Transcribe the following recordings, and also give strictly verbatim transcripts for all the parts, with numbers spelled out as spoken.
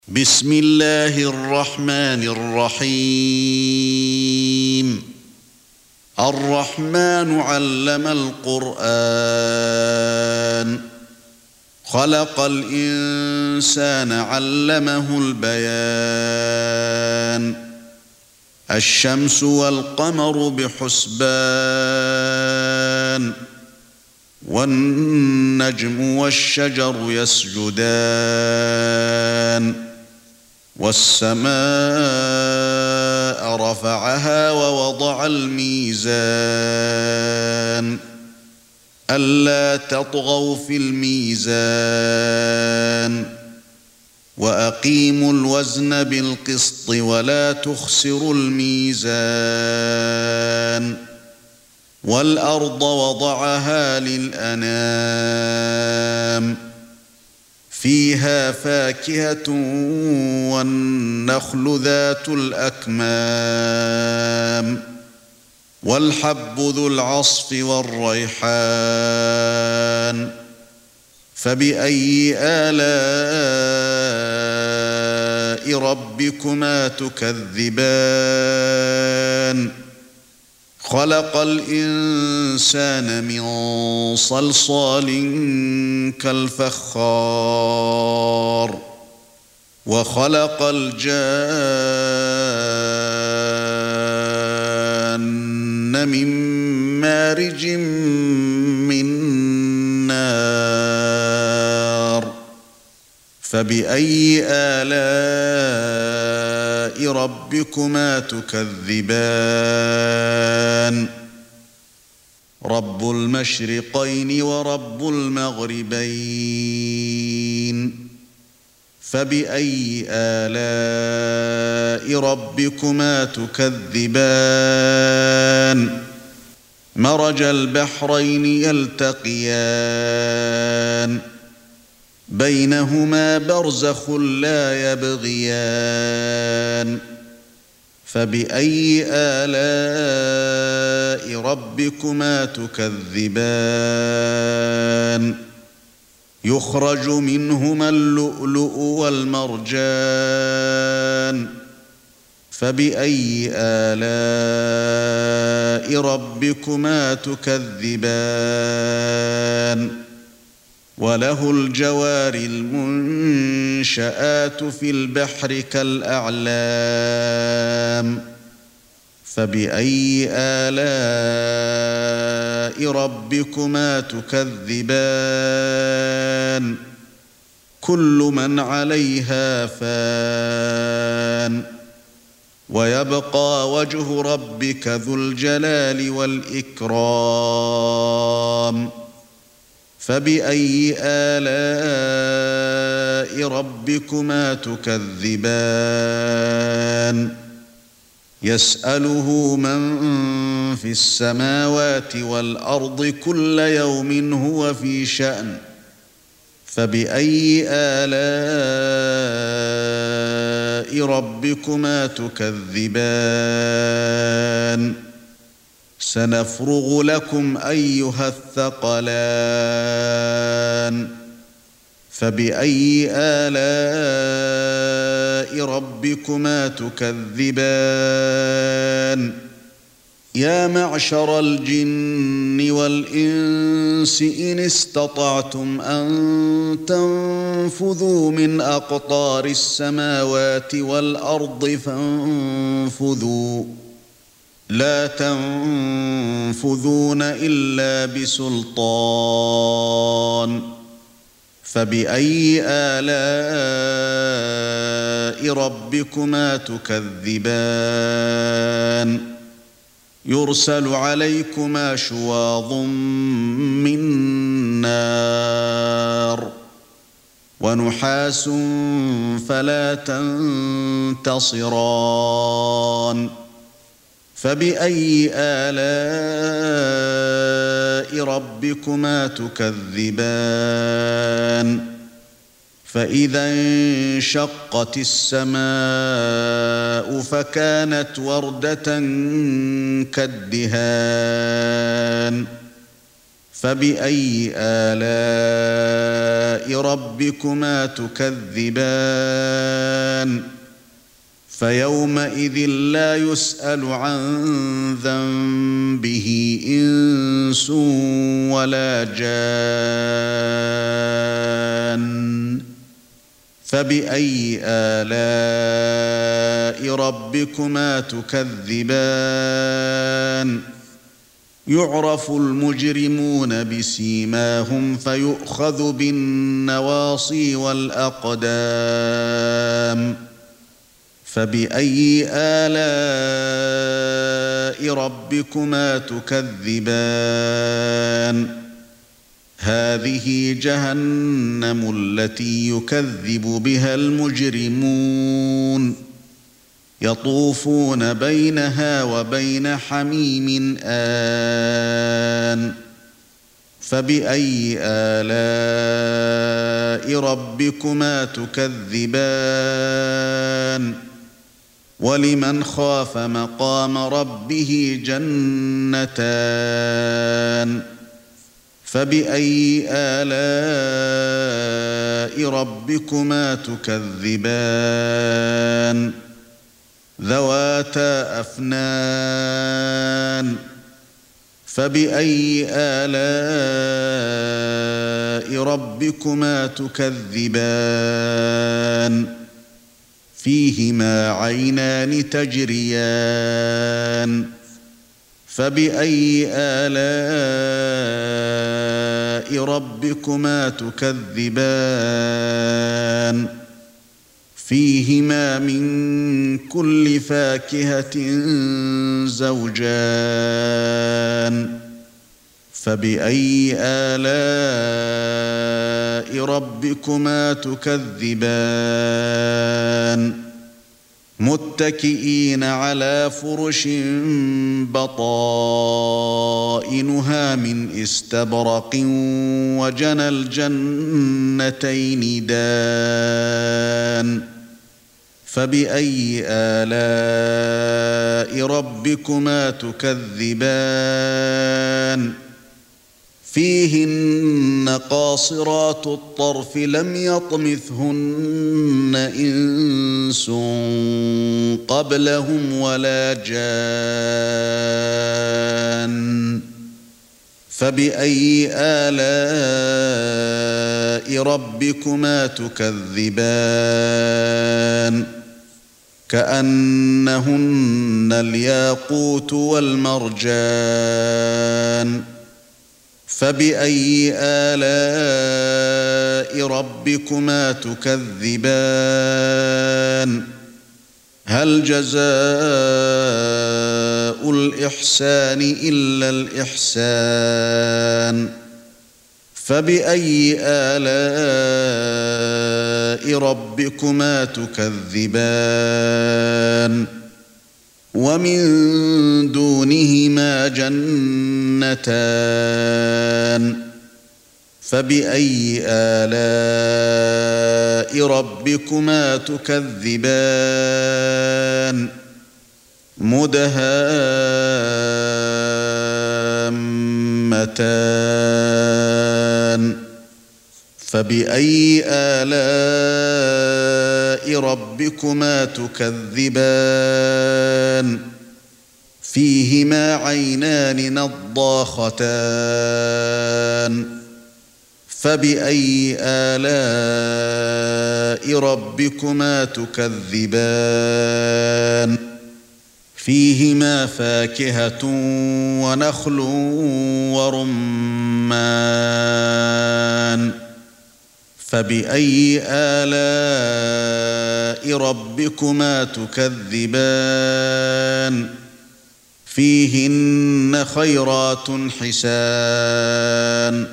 بسم الله الرحمن الرحيم الرحمن علم القرآن خلق الإنسان علمه البيان الشمس والقمر بحسبان والنجم والشجر يسجدان والسماء رفعها ووضع الميزان ألا تطغوا في الميزان وأقيموا الوزن بالقسط ولا تخسروا الميزان والأرض وضعها للأنام فيها فاكهة والنخل ذات الأكمام والحب ذو العصف والريحان فبأي آلاء ربكما تكذبان خلق الإنسان من صلصال كالفخار وخلق الجان من مارج من نار فبأي آلاء ربكما تكذبان رب المشرقين ورب المغربين فبأي آلاء ربكما تكذبان مرج البحرين يلتقيان بينهما برزخ لا يبغيان فبأي آلاء ربكما تكذبان يخرج منهما اللؤلؤ والمرجان فبأي آلاء ربكما تكذبان وله الجوار المنشآت في البحر كالأعلام فبأي آلاء ربكما تكذبان كل من عليها فان ويبقى وجه ربك ذو الجلال والإكرام فبأي آلاء ربكما تكذبان يسأله من في السماوات والأرض كل يوم هو في شأن فبأي آلاء ربكما تكذبان سنفرغ لكم أيها الثقلان فبأي آلاء ربكما تكذبان يا معشر الجن والإنس إن استطعتم أن تنفذوا من أقطار السماوات والأرض فانفذوا لا تنفذون إلا بسلطان فبأي آلاء ربكما تكذبان يرسل عليكما شواظ من نار ونحاس فلا تنتصران فبأي آلاء ربكما تكذبان فإذا انشقت السماء فكانت وردة كالدهان فبأي آلاء ربكما تكذبان فيومئذ لا يسأل عن ذنبه إنس ولا جان فبأي آلاء ربكما تكذبان يعرف المجرمون بسيماهم فيؤخذ بالنواصي والأقدام فبأي آلاء ربكما تكذبان هذه جهنم التي يكذب بها المجرمون يطوفون بينها وبين حميم آن فبأي آلاء ربكما تكذبان ولمن خاف مقام ربه جنتان فبأي آلاء ربكما تكذبان ذواتا أفنان فبأي آلاء ربكما تكذبان فيهما عينان تجريان فبأي آلاء ربكما تكذبان فيهما من كل فاكهة زوجان فبأي آلاء ربكما تكذبان متكئين على فرش بطائنها من استبرق وجنى الجنتين دان فبأي آلاء ربكما تكذبان فيهن قاصرات الطرف لم يطمثهن إنس قبلهم ولا جان فبأي آلاء ربكما تكذبان كأنهن الياقوت والمرجان فبأي آلاء ربكما تكذبان هل جزاء الإحسان إلا الإحسان فبأي آلاء ربكما تكذبان ومن دونهما جنتان فبأي آلاء ربكما تكذبان مدهامتان فبأي آلاء ربكما تكذبان فيهما عينان نضاختان فبأي آلاء ربكما تكذبان فيهما فاكهة ونخل ورمان فبأي آلاء ربكما تكذبان فيهن خيرات حسان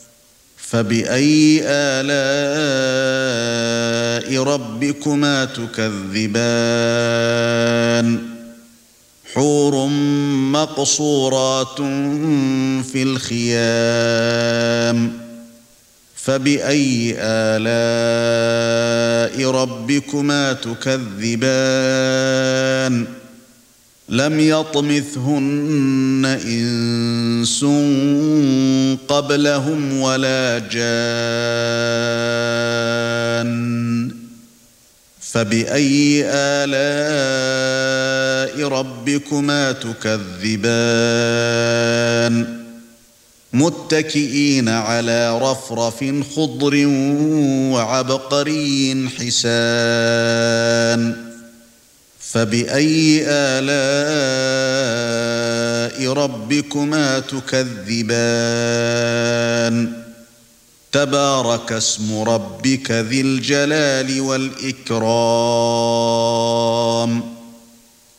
فبأي آلاء ربكما تكذبان حور مقصورات في الخيام فبأي آلاء ربكما تكذبان لم يطمثهن إنس قبلهم ولا جان فبأي آلاء ربكما تكذبان متكئين على رفرف خضر وعبقري حسان فبأي آلاء ربكما تكذبان تبارك اسم ربك ذي الجلال والإكرام